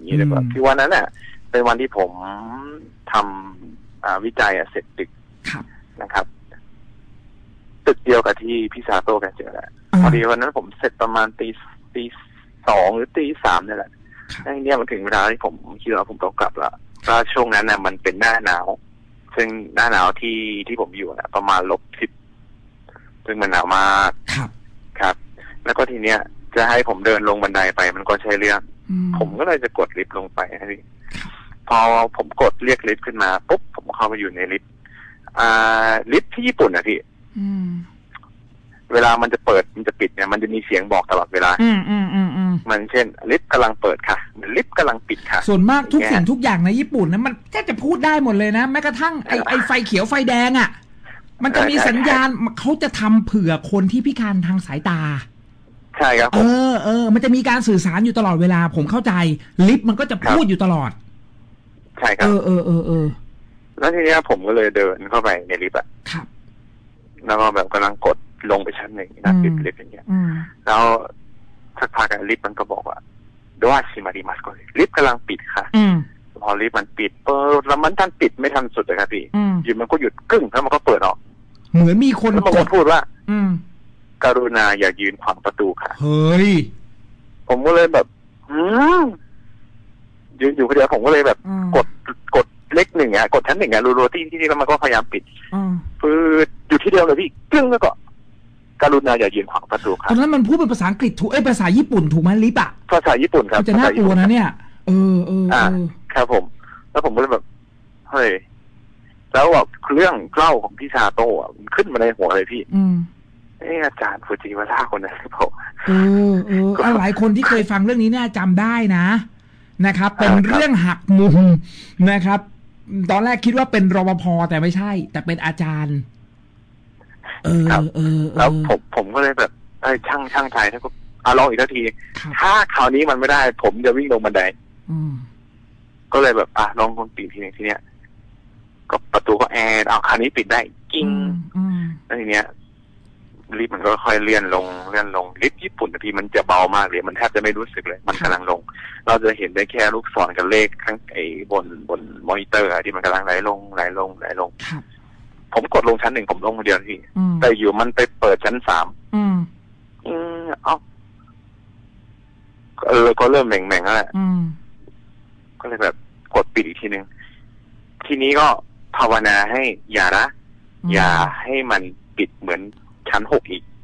อย่างนี้เลยว่าคือวันนั้นน่ะเป็นวันที่ผมทำวิจัยเสร็จตึกนะครับตึกเดียวกับที่พี่ซาโต้แกเจอแหละพอดีวันนั้นผมเสร็จประมาณตีตีสองหรือตีสามนี่แหละไอ้เนี่ยมันถึงเวลาที่ผมคิดว่าผมต้องกลับแล้วก็ช่วงนั้นน่ะมันเป็นหน้าหนาวซึ่งหน้าหนาวที่ที่ผมอยู่น่ะประมาณลบสิบซึ่งมันหนาวมากครับครับแล้วก็ทีเนี้ยจะให้ผมเดินลงบันไดไปมันก็ใช่เรื่องผมก็เลยจะกดลิฟต์ลงไปพี่พอผมกดเรียกลิฟต์ขึ้นมาปุ๊บผมเข้าไปอยู่ในลิฟต์อ่าลิฟต์ที่ญี่ปุ่นนะพี่เวลามันจะเปิดมันจะปิดเนี่ยมันจะมีเสียงบอกตลอดเวลาอืมอืมอืมอืมมันเช่นลิฟต์กำลังเปิดค่ะลิฟต์กำลังปิดค่ะส่วนมากทุกสิ่งทุกอย่างในญี่ปุ่นนะมันแทบจะพูดได้หมดเลยนะแม้กระทั่งไอไอไฟเขียวไฟแดงอ่ะมันจะมีสัญญาณเขาจะทำเผื่อคนที่พิการทางสายตาใช่ครับเออเออมันจะมีการสื่อสารอยู่ตลอดเวลาผมเข้าใจลิฟต์มันก็จะพูดอยู่ตลอดใช่ครับเออเออเออเออแล้วทีนี้ผมก็เลยเดินเข้าไปในลิฟต์อ่ะครับแล้วก็แบบกำลังกดลงไปชั้นหนึ่งนะลิฟต์ลิฟต์อย่างเงี้ยแล้วสักพักลิฟต์มันก็บอกว่าโดอาชิมาริมัสก็ลิฟต์กำลังปิดค่ะพอลิฟต์มันปิดเปิดแล้วมันทันปิดไม่ทันสุดเลยครับพี่หยุดมันก็หยุดกึ่งแล้วมันก็เปิดออกเหมือนมีคนกดพูดว่ากรุณาอย่ายืนขวางประตูค่ะเฮ้ยผมก็เลยแบบอืมยืนอยู่คนเดียวผมก็เลยแบบกดกดเลขหนึ่งอ่ะกดชั้นหนึ่งอ่ะรัวๆที่ที่นี่แล้วมันก็พยายามปิดปืดอยู่ที่เดียวเลยพี่กึ่งแล้วก็กรุณาอย่ายืนขวางประตูครับตอนนั้นมันพูดเป็นภาษาอังกฤษถูกเอ้ยภาษาญี่ปุ่นถูกไหมลิปอ่ะภาษาญี่ปุ่นครับจะน่ากลัวนะเนี่ยเออเอออ่าครับผมแล้วผมก็เลยแบบเฮ้ยแล้วแบบเรื่องเล่าของพี่ชาโต้อ่ะมันขึ้นมาในหัวเลยพี่อืมเอออาจารย์ฟูจิวาระคนนั้นครับเออเออหลายคนที่เคยฟังเรื่องนี้เนี่ยจำได้นะนะครับเป็นเรื่องหักมุมนะครับตอนแรกคิดว่าเป็นรปภแต่ไม่ใช่แต่เป็นอาจารย์เออเออแล้วผมผมก็เลยแบบไอ้ช่างช่างใจถ้าก็เอาลองอีกทีถ้าคราวนี้มันไม่ได้ผมจะวิ่งลงบันไดก็เลยแบบอ่ะลองคนปิดทีนึงทีเนี้ยก็ประตูก็แอร์เอาคราวนี้ปิดได้กิ้งแล้วทีเนี้ยลิฟต์มันก็ค่อยเลื่อนลงเลื่อนลงลิฟต์ญี่ปุ่นทีมันจะเบามากเลยมันแทบจะไม่รู้สึกเลยมันกำลังลงเราจะเห็นได้แค่ลูกศรกับเลขข้างไอ้บนบนมอนิเตอร์ที่มันกำลังไหลลงไหลลงไหลลงผมกดลงชั้นหนึ่งผมลงคนเดียวพี่แต่อยู่มันไปเปิดชั้นสามอืมอืมเอ้าเออก็เริ่มแหม่งแหม่งแล้วแหละก็เลยแบบกดปิดอีกทีนึงทีนี้ก็ภาวนาให้อย่านะอย่าให้มันปิดเหมือนชั้นหกอีก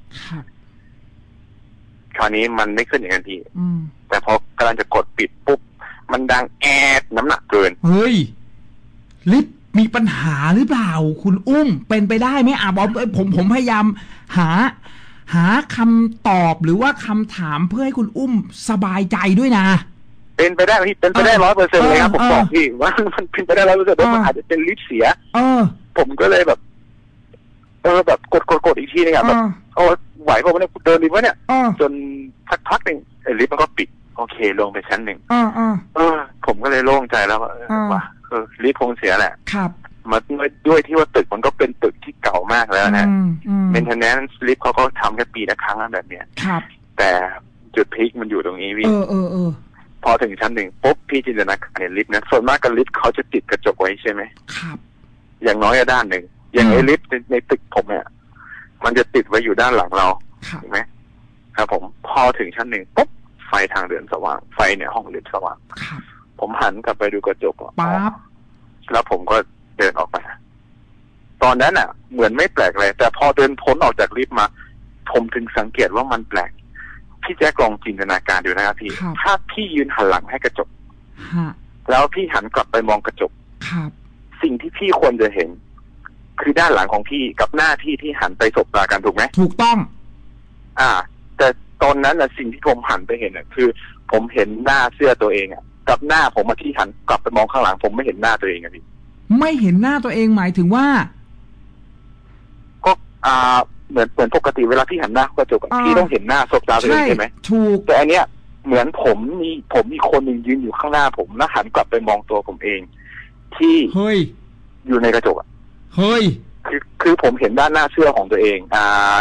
คราวนี้มันไม่ขึ้นอย่างนั้นพี่แต่พอกำลังจะกดปิดปุ๊บมันดังแอดน้ำหนักเกินเฮ้ยลิฟต์มีปัญหาหรือเปล่าคุณอุ้มเป็นไปได้ไหมอ่ะบอกผมผมพยายามหาหาคำตอบหรือว่าคำถามเพื่อให้คุณอุ้มสบายใจด้วยนะเป็นไปได้พี่เป็นไปได้ร้อยเปอร์เซ็นต์เลยครับผมบอกพี่ว่ามันเป็นไปได้ร้อยเปอร์เซ็นต์ว่ามันอาจจะเป็นลิฟต์เสียเออผมก็เลยแบบเออแบบกดกดกดอีกทีนึงอ่ะแบบโอ้ไหวป่ะวันนี้เดินลิฟต์วะเนี่ยจนสักพักหนึ่งลิฟต์มันก็ปิดโอเคลงไปชั้นหนึ่งเออผมก็เลยโล่งใจแล้วว่าเออลิฟต์คงเสียแหละครับมาด้วยที่ว่าตึกมันก็เป็นตึกที่เก่ามากแล้วนะเมนเทนแนนซ์ลิฟต์เขาก็ทำแค่ปีละครั้งแบบเนี้ยครับแต่จุดพีคมันอยู่ตรงนี้พี่เออเออเออพอถึงชั้นหนึ่งปุ๊บพี่จินตนาการเห็นลิฟต์นะส่วนมากกับลิฟต์เขาจะติดกระจกไว้ใช่ไหมครับอย่างน้อยด้านหนึ่งอย่างไอ้ลิฟต์ในตึกผมเนี่ยมันจะติดไว้อยู่ด้านหลังเราถูกไหมครับผมพอถึงชั้นหนึ่งปุ๊บไฟทางเดินสว่างไฟเนี่ยห้องลิฟต์สว่างผมหันกลับไปดูกระจกปั๊บแล้วผมก็เดินออกไปตอนนั้นอ่ะเหมือนไม่แปลกเลยแต่พอเดินพ้นออกจากลิฟต์มาผมถึงสังเกตว่ามันแปลกพี่แจ๊คลองจินตนาการดูนะครับพี่ถ้าพี่ยืนหันหลังให้กระจกแล้วพี่หันกลับไปมองกระจกสิ่งที่พี่ควรจะเห็นคือด้านหลังของพี่กับหน้าพี่ที่หันไปสบตากันถูกไหมถูกต้องอ่าแต่ตอนนั้นนะสิ่งที่ผมหันไปเห็นอ่ะคือผมเห็นหน้าเสื้อตัวเองอ่ะกับหน้าผมมาที่หันกลับไปมองข้างหลังผมไม่เห็นหน้าตัวเองอ่ะพี่ไม่เห็นหน้าตัวเองหมายถึงว่าก็อ่าเหมือนเหมือนปกติเวลาพี่หันหน้ากระจกพี่ต้องเห็นหน้าสบตาตัวเองใช่ไหมถูกแต่อันเนี้ยเหมือนผมมีผมมีคนหนึ่งยืนอยู่ข้างหน้าผมแล้วหันกลับไปมองตัวผมเองที่เฮ้ยอยู่ในกระจกอ่ะเฮ้ยคือคือผมเห็นด้านหน้าเสื้อของตัวเองอ่า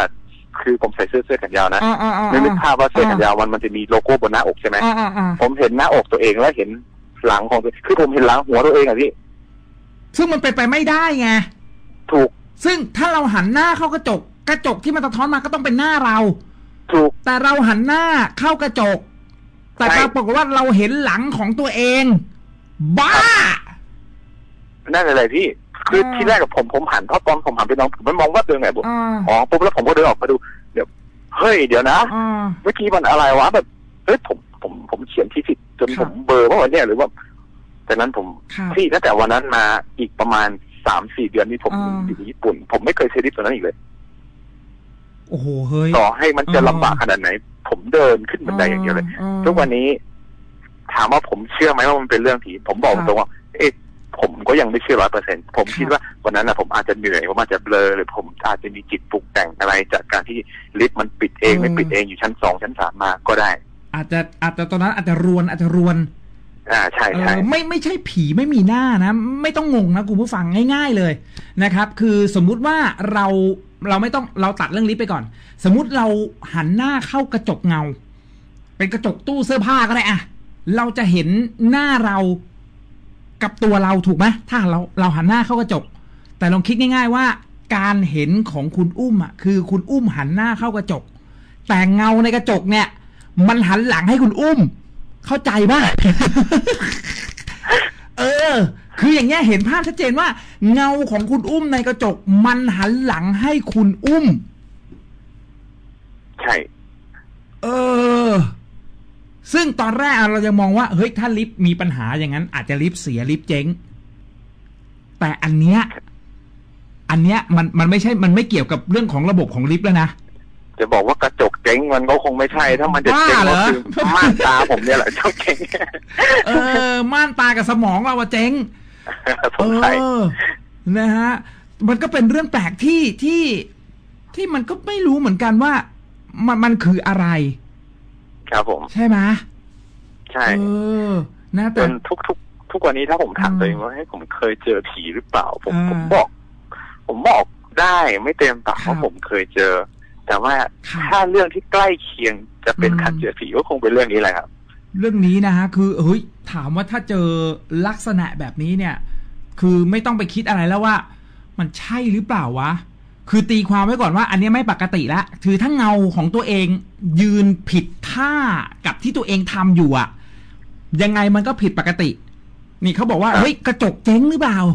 คือผมใส่เสื้อเสื้อแขนยาวนะอ่าอ่าอ่านึกภาพว่าเสื้อแขนยาวมันมันจะมีโลโก้บนหน้าอกใช่ไหมอ่าอ่าอ่าผมเห็นหน้าอกตัวเองแล้วเห็นหลังของตัวคือผมเห็นหลังหัวตัวเองอะพี่ซึ่งมันเป็นไปไม่ได้ไงถูกซึ่งถ้าเราหันหน้าเข้ากระจกกระจกที่มันสะท้อนมาก็ต้องเป็นหน้าเราถูกแต่เราหันหน้าเข้ากระจกแต่ปรากฏว่าเราเห็นหลังของตัวเองบ้านั่นอะไรพี่คือที่แรกกับผมผมหันเพราะตอนผมหันไปน้องผมไม่มองว่าตัวเองไงบุอ๋อปุ๊บแล้วผมก็เดินออกมาดูเดี๋ยวเฮ้ยเดี๋ยวนะเมื่อกี้มันอะไรวะแบบเฮ้ยผมผมผมเขียนที่ผิดจนผมเบอร์ว่าวันนี้หรือว่าแต่นั้นผมที่ตั้งแต่วันนั้นมาอีกประมาณสามสี่เดือนนี้ผมอยู่ญี่ปุ่นผมไม่เคยใช้ลิฟต์ตัวนั้นอีกเลยโอ้โหเฮ้ยต่อให้มันจะลำบากขนาดไหนผมเดินขึ้นบันไดอย่างเดียวเลยทุกวันนี้ถามว่าผมเชื่อไหมว่ามันเป็นเรื่องผีผมบอกตรงว่าเอ๊ะผมก็ยังไม่เชื่อร้อยเปอร์เซ็นต์ผมคิดว่าวันนั้นนะผมอาจจะเหนื่อยผมอาจจะเบลอหรือผมอาจจะมีจิตปรุงแต่งอะไรจากการที่ลิฟต์มันปิดเองไม่ปิดเองอยู่ชั้นสองชั้นสามมาก็ได้อาจจะอาจจะตอนนั้นอาจจะรวนอาจจะรวนอ่าใช่ใช่ไม่ไม่ใช่ผีไม่มีหน้านะไม่ต้องงงนะคุณผู้ฟังง่ายๆเลยนะครับคือสมมุติว่าเราเราไม่ต้องเราตัดเรื่องลิฟต์ไปก่อนสมมุติเราหันหน้าเข้ากระจกเงาเป็นกระจกตู้เสื้อผ้าก็ได้อะเราจะเห็นหน้าเรากับตัวเราถูกไหมถ้าเราเราหันหน้าเข้ากระจกแต่ลองคิดง่ายๆว่าการเห็นของคุณอุ้มอ่ะคือคุณอุ้มหันหน้าเข้ากระจกแต่เงาในกระจกเนี่ยมันหันหลังให้คุณอุ้มเข้าใจป่ะ เออคืออย่างเงี้ยเห็นภาพชัดเจนว่าเงาของคุณอุ้มในกระจกมันหันหลังให้คุณอุ้มใช่เออซึ่งตอนแรกเราจะมองว่าเฮ้ยถ้าลิฟต์มีปัญหาอย่างนั้นอาจจะลิฟต์เสียลิฟต์เจ๊งแต่อันเนี้ยอันเนี้ยมันมันไม่ใช่มันไม่เกี่ยวกับเรื่องของระบบของลิฟต์แล้วนะจะบอกว่ากระจกเจ๊งมันก็คงไม่ใช่ถ้ามันจะเจ๊งก็คือม่านตาผมเนี่ยแหละเจ๊งเออม่านตากับสมองเราว่าเจ๊งเออนะฮะมันก็เป็นเรื่องแปลกที่ที่ที่มันก็ไม่รู้เหมือนกันว่ามันมันคืออะไรครับผมใช่ไหมใช่เออนะแต่ทุกทุกทุกวันนี้ถ้าผมถามตัวเองว่าให้ผมเคยเจอผีหรือเปล่าผมผมบอกผมบอกได้ไม่เต็มปากว่าผมเคยเจอแต่ว่าถ้าเรื่องที่ใกล้เคียงจะเป็นการเจอผีก็คงเป็นเรื่องนี้แหละครับเรื่องนี้นะฮะคือเฮ้ยถามว่าถ้าเจอลักษณะแบบนี้เนี่ยคือไม่ต้องไปคิดอะไรแล้วว่ามันใช่หรือเปล่าวะคือตีความไว้ก่อนว่าอันนี้ไม่ปกติละคือถ้าเงาของตัวเองยืนผิดท่ากับที่ตัวเองทำอยู่อะยังไงมันก็ผิดปกตินี่เขาบอกว่าเฮ้ยกระจกเจ๊งหรือเปล่า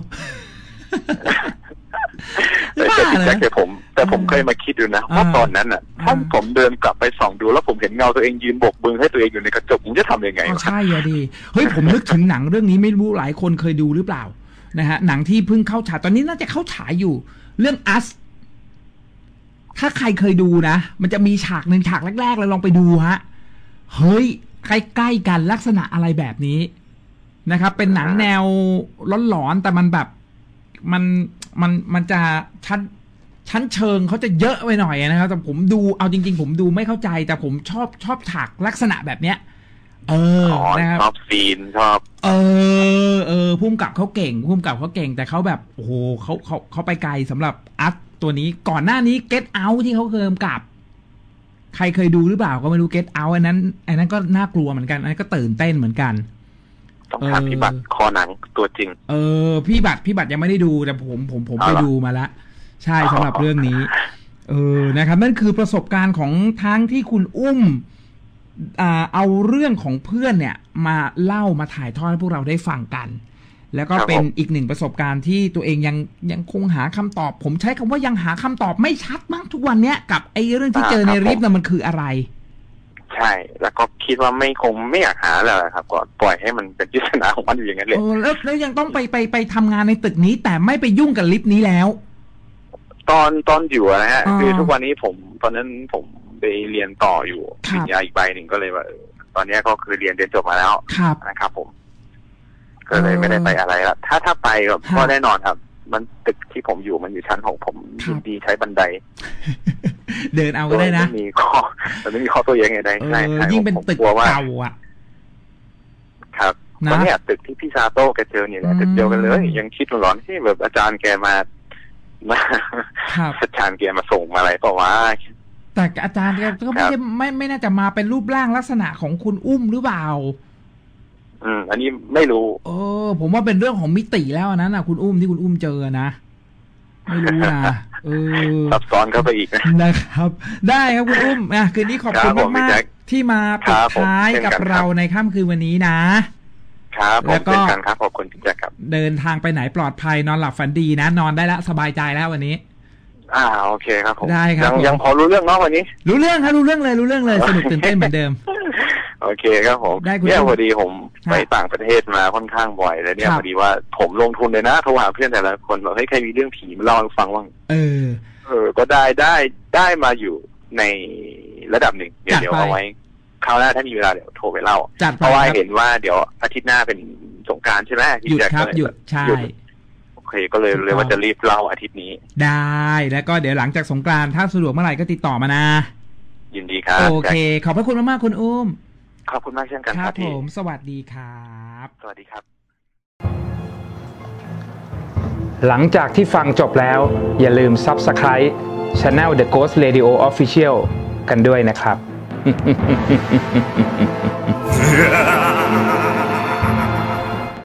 แต่แต่ผมแต่ผมเคยมาคิดดูนะว่าตอนนั้นอ่ะถ้าผมเดินกลับไปส่องดูแล้วผมเห็นเงาตัวเองยืนโบกมือให้ตัวเองอยู่ในกระจกผมจะทำยังไงใช่อะดิเฮ้ยผมนึกถึงหนังเรื่องนี้ไม่รู้หลายคนเคยดูหรือเปล่านะฮะหนังที่เพิ่งเข้าฉายตอนนี้น่าจะเข้าฉายอยู่เรื่อง Us ถ้าใครเคยดูนะมันจะมีฉากหนึ่งฉากแรกๆเลยลองไปดูฮะเฮ้ยใกล้ๆกันลักษณะอะไรแบบนี้นะครับเป็นหนังแนวหลอนๆแต่มันแบบมันมันมันจะชั้นชั้นเชิงเขาจะเยอะไปหน่อยนะครับแต่ผมดูเอาจริงๆผมดูไม่เข้าใจแต่ผมชอบชอบฉากลักษณะแบบเนี้ยเออนะครับชอบซีนชอบเออเออพุ่มกับเขาเก่งพุ่มกับเขาเก่งแต่เขาแบบโอ้โหเขาเขาเขาไปไกลสำหรับอัพตัวนี้ก่อนหน้านี้ Get Out ที่เขาเคยกำกับใครเคยดูหรือเปล่าก็ไม่รู้ Get Out อันนั้นอันนั้นก็น่ากลัวเหมือนกันอันนั้นก็ตื่นเต้นเหมือนกันต้องถามพี่บัตรคอหนังตัวจริงเออพี่บัตรพี่บัตรยังไม่ได้ดูแต่ผมผมผมไปดูมาแล้วใช่สำหรับเรื่องนี้เออนะครับนั่นคือประสบการณ์ของทั้งที่คุณอุ้มอ่าเอาเรื่องของเพื่อนเนี่ยมาเล่ามาถ่ายทอดให้พวกเราได้ฟังกันแล้วก็เป็นอีกหนึ่งประสบการณ์ที่ตัวเองยังยังคงหาคำตอบผมใช้คำว่ายังหาคำตอบไม่ชัดมั้งทุกวันเนี้ยกับไอ้เรื่องที่เจอในลิฟต์น่ะมันคืออะไรใช่แล้วก็คิดว่าไม่คงไม่อยากหาแล้วครับก็ปล่อยให้มันเป็นปริศนาของมันอยู่อย่างนั้นเลยโอ้แล้วแล้วยังต้องไปไปไปทำงานในตึกนี้แต่ไม่ไปยุ่งกับลิฟต์นี้แล้วตอนตอนอยู่นะฮะคือทุกวันนี้ผมตอนนั้นผมไปเรียนต่ออยู่ปริญญาอีกใบหนึ่งก็เลยว่าตอนนี้ก็คือเรียนเรียนจบมาแล้วนะครับผมก็เลยไม่ได้ไปอะไรละถ้าถ้าไปก็แน่นอนครับมันตึกที่ผมอยู่มันอยู่ชั้นของผมยินดีใช้บันไดเดินเอาก็ได้นะไม่มีข้อมันไม่มีข้อตัวยังไงได้ใช่ยิ่งเป็นตึกเก่าอ่ะครับตอนนี้ตึกที่พี่ซาโต้แกเจอเนี่ยแหละตึกเดียวกันเลยยังคิดร้อนที่แบบอาจารย์แกมามาอาจารย์แกมาส่งมาอะไรต่อว่าแต่อาจารย์ก็ไม่ใช่ไม่ไม่น่าจะมาเป็นรูปร่างลักษณะของคุณอุ้มหรือเปล่าอืมอันนี้ไม่รู้เออผมว่าเป็นเรื่องของมิติแล้วนั้นนะคุณอุ้มที่คุณอุ้มเจอนะไม่รู้นะเออซับซ้อนเข้าไปอีกนะครับได้ครับคุณอุ้มอ่ะคืนนี้ขอบคุณมากๆที่มาปิดท้ายกับเราในค่ำคืนวันนี้นะครับแล้วก็ครับขอบคุณพี่แจ็คครับเดินทางไปไหนปลอดภัยนอนหลับฝันดีนะนอนได้แล้วสบายใจแล้ววันนี้อ่าโอเคครับผมได้ครับยังยังพอรู้เรื่องเนาะวันนี้รู้เรื่องครับรู้เรื่องเลยรู้เรื่องเลยสนุกตื่นเต้นเหมือนเดิมโอเคครับผมเนี่ยพอดีผมไปต่างประเทศมาค่อนข้างบ่อยแล้วเนี่ยพอดีว่าผมลงทุนเลยนะโทรหาเพื่อนแต่ละคนบอกให้ใครมีเรื่องผีมาเล่าให้ฟังบ้างเออเออก็ได้ได้ได้มาอยู่ในระดับหนึ่งเดี๋ยวเดี๋ยวเอาไว้คราวหน้าถ้ามีเวลาเดี๋ยวโทรไปเล่าเพราะว่าเห็นว่าเดี๋ยวอาทิตย์หน้าเป็นสงกรานต์ใช่ไหมหยุดครับหยุดใช่โอเคก็เลยเลยว่าจะรีบเล่าอาทิตย์นี้ได้แล้วก็เดี๋ยวหลังจากสงกรานต์ถ้าสะดวกเมื่อไหร่ก็ติดต่อมานะยินดีครับโอเคขอบพระคุณมากๆคุณอุ้มขอบคุณมากเช่นกันครับผมสวัสดีครับสวัสดีครับหลังจากที่ฟังจบแล้วอย่าลืม Subscribe Channel The Ghost Radio Official กันด้วยนะครับ